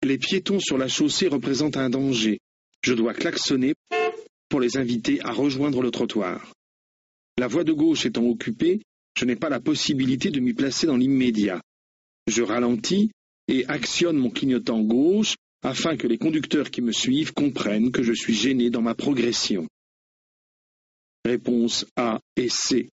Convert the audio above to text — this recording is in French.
Les piétons sur la chaussée représentent un danger. Je dois klaxonner pour les inviter à rejoindre le trottoir. La voie de gauche étant occupée, je n'ai pas la possibilité de m'y placer dans l'immédiat. Je ralentis et actionne mon clignotant gauche afin que les conducteurs qui me suivent comprennent que je suis gêné dans ma progression. Réponse A et C.